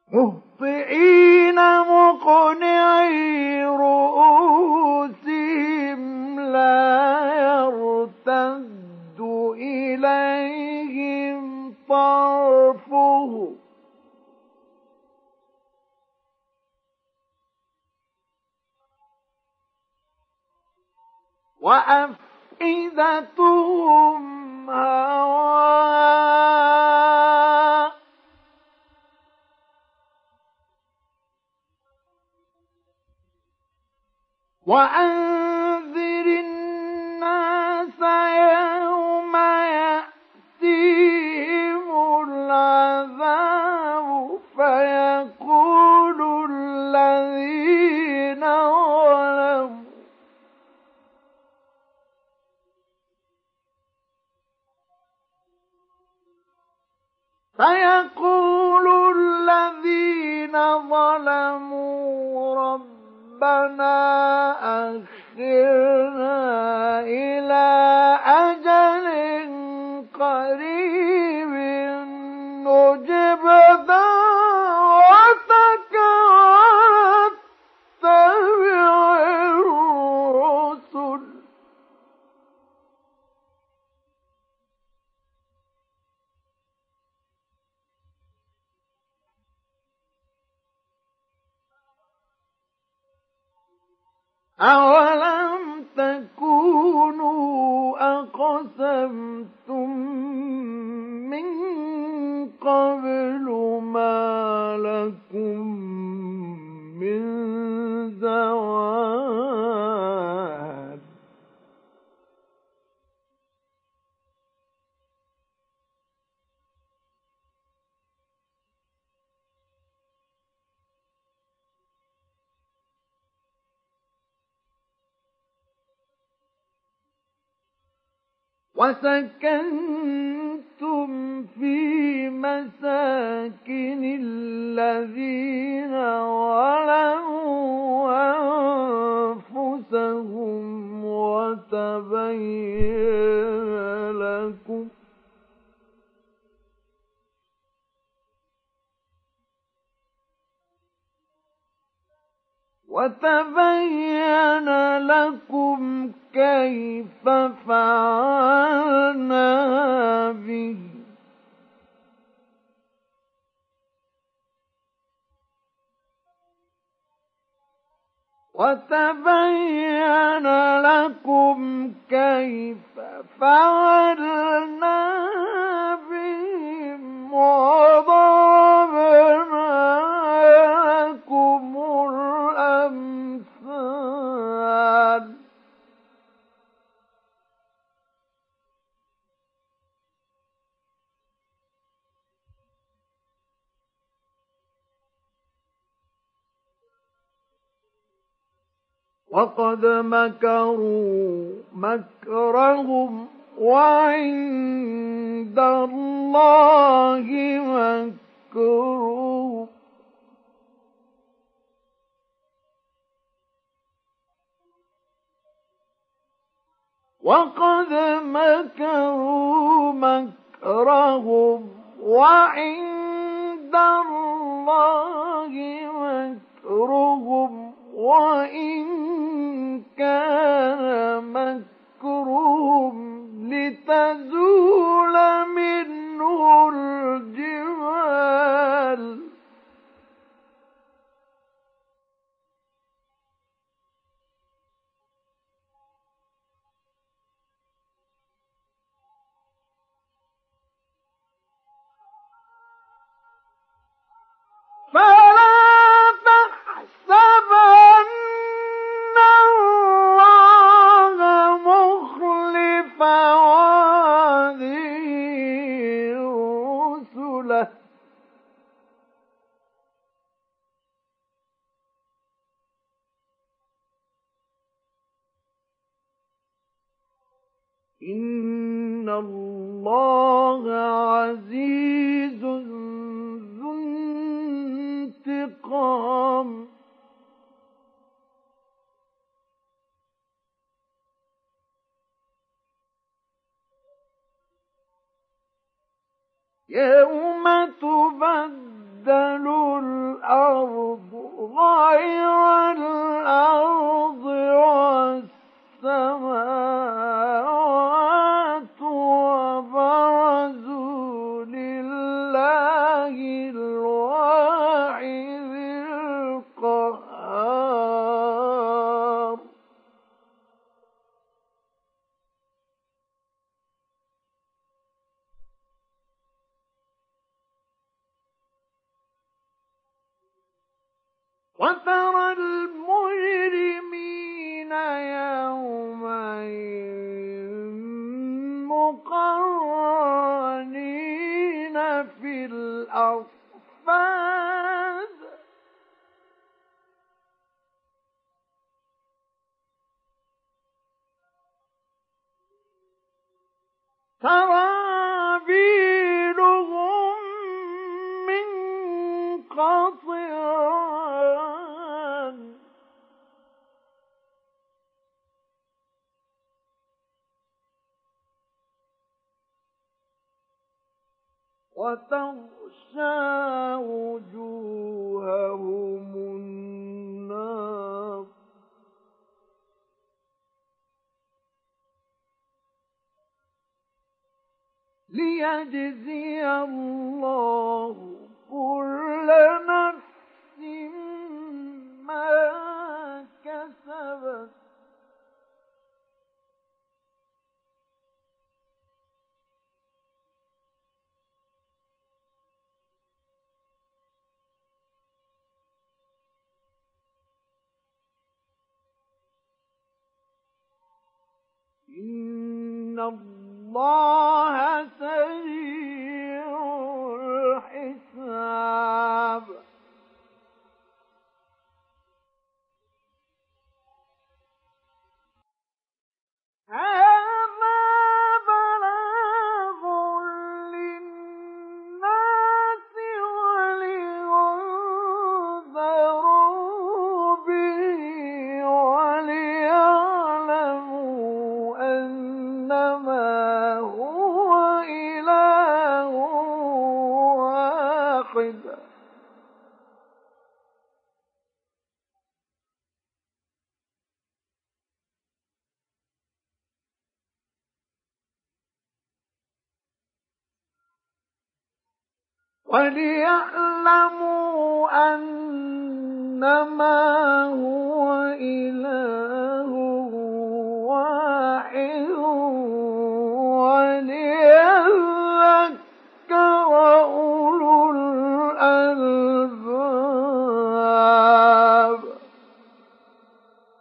مهطعين مقنعي رؤوسهم لا يرتد إليهم طرفهم وأفئدتهم هواء وأنذر الناس يوم يأتيهم العذاب فيقول الذين ظلموا ربنا أخرنا إلى أجل قريب نجب دعوتك واتبع الرسل أولم تكونوا أقسمتم من قبل ما لكم من زوال وسكنتم في مساكن الذين ظلموا أنفسهم وتبين لكم كيف فعلنا به بهم وضربنا لكم الأمثال وقد مكروا مكرهم وعند الله مكرهم وقد مكروا مكرهم وعند الله مكرهم وإن كان مكرهم لتزول منه الجبال فلا تحسبن الله مخلف وعده رسله إن الله عزيز ذو انتقام يوم تبدل وترى المجرمين يومئذ مقرنين في الأصفاد سرابيلهم من قطران وتغشى وجوههم النار ليجزي الله كل نفس ما كسبت إن الله سريع الحساب هذا بلاغ للناس ولينذروا به وليعلموا أنما هو إله واحد وليعلموا أنما هو إله